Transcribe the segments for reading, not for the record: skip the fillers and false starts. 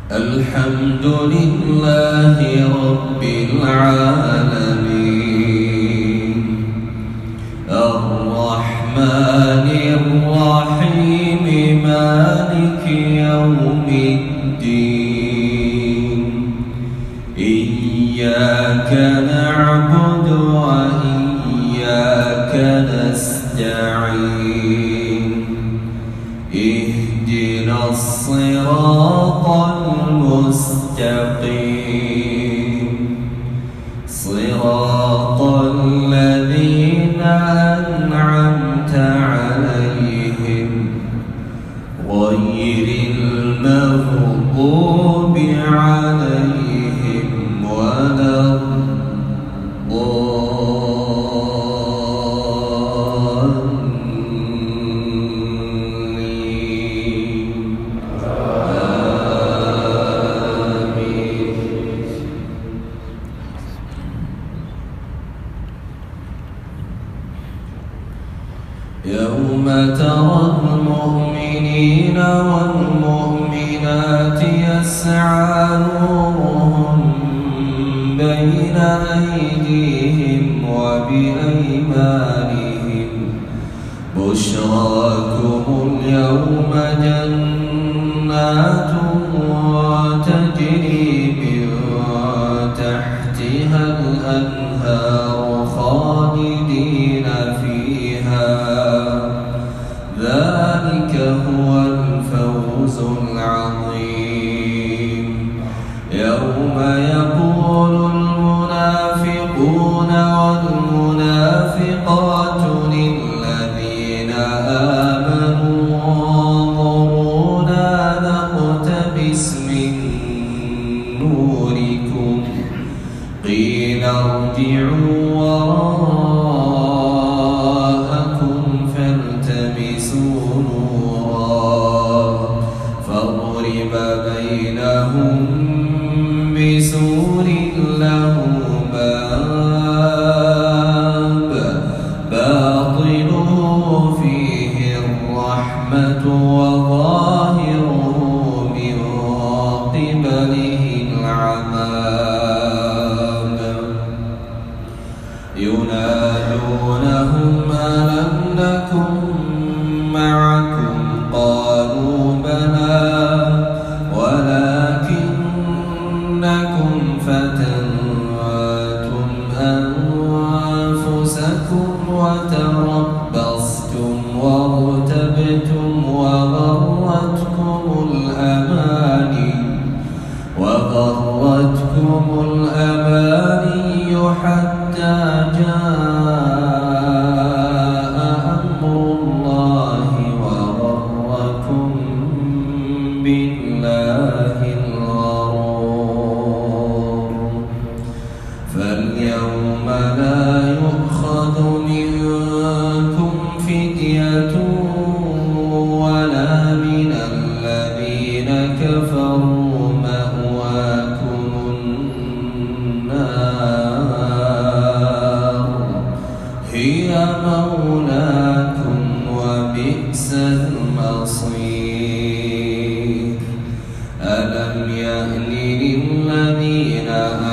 الحمد لله رب العالمين الرحمن الرحيم مالك يوم الدين إياك نعبد وإياك نستعين اهدنا الصراط المستقيم صراط الذين أنعمت عليهم غير المغضوب عليهم ولا يوم ترى المؤمنين والمؤمنات يسعى نورهم بين أيديهم وبأيمانهم بشراكم اليوم جنات تجري من تحتها الأنهار خالدين فيها ذلك هو الفوز العظيم يوم يقول المنافقون والمنافقات للذين آمنوا انظرونا نقتبس من نوركم قيل ارجعوا وراءكم فالتمسوا نورا فضرب بينهم بسور له باب باطنه فيه الرحمة وظاهره من قبله العذاب ينادونهم ألم نكن معكم قالوا بلى ولكنكم فتنتم أنفسكم وتربصتم وارتبتم وغرتكم الأماني حتى جاء أمر الله وغركم بالله الغرور فاليوم لا يؤخذ منكم فدية ولا من الذين كفروا مأواكم النار هي مولاكم وبئس المصير ألم يأن للذين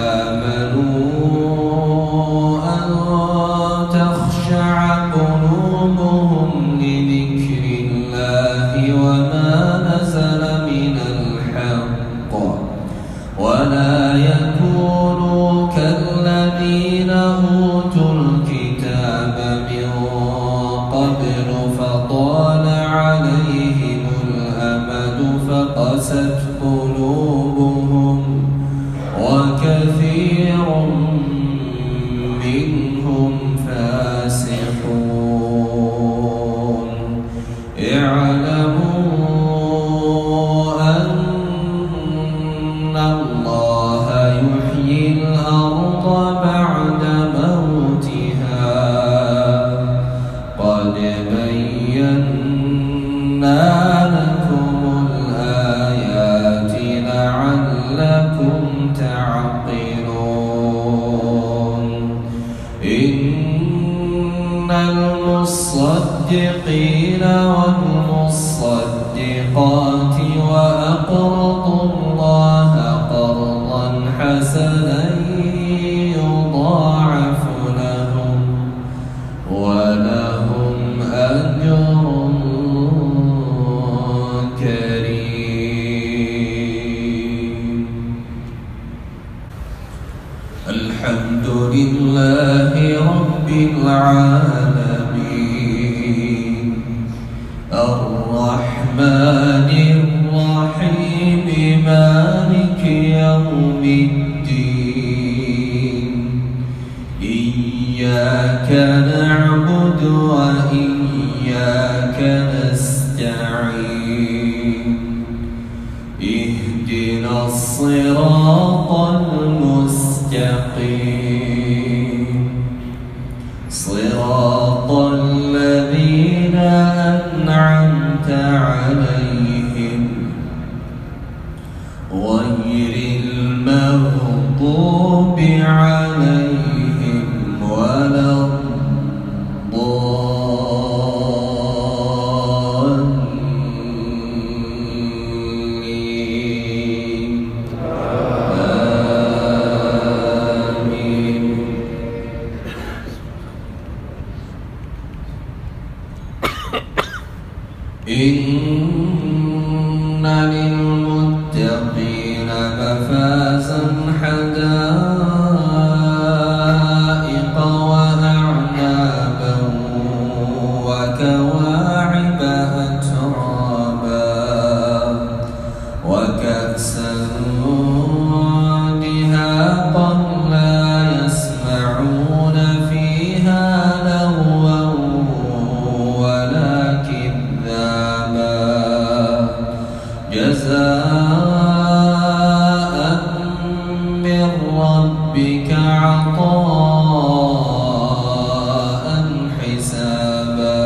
آمنوا أن تخشع قلوبهم لذكر الله وما نزل من الحق ولا يكونوا كالذين أوتوا الكتاب من قبل فطال عليهم الأمد فقست قلوبهم وكثير منهم فاسقون اعلموا أن الله يحيي الأرض بعد موتها قد بينا لكم الآيات لعلكم الصراط المستقيم صراط الذين أنعمت عليهم غير المغضوب عليهم ولا الضالين آمين. إن للمتقين مفازا حدائق وأعنابا وكواعب أترابا وكأسا دهاقا لا يسمعون فيها لغوا ولا كذابا جزاء من ربك عطاء حسابا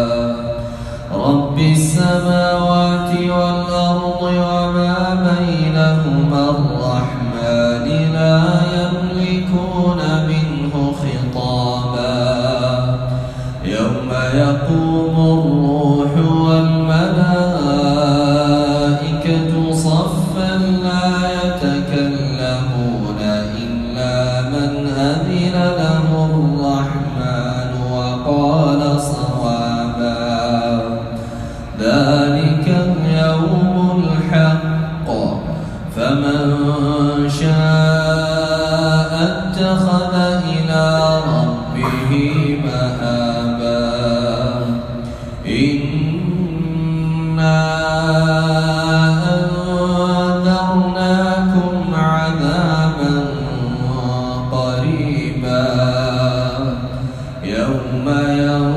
رب السماوات والأرض وما بينهما الرحمن لا يملكون منه خطابا يوم يقوم الروح والملائكة صفا لا يتكلمون إلا من أذن له الرحمن وقال صوابا ذلك اليوم الحق فمن شاء اتخذ إلى ربه مآبا إنا أنذرناكم عذابا قريبا يوم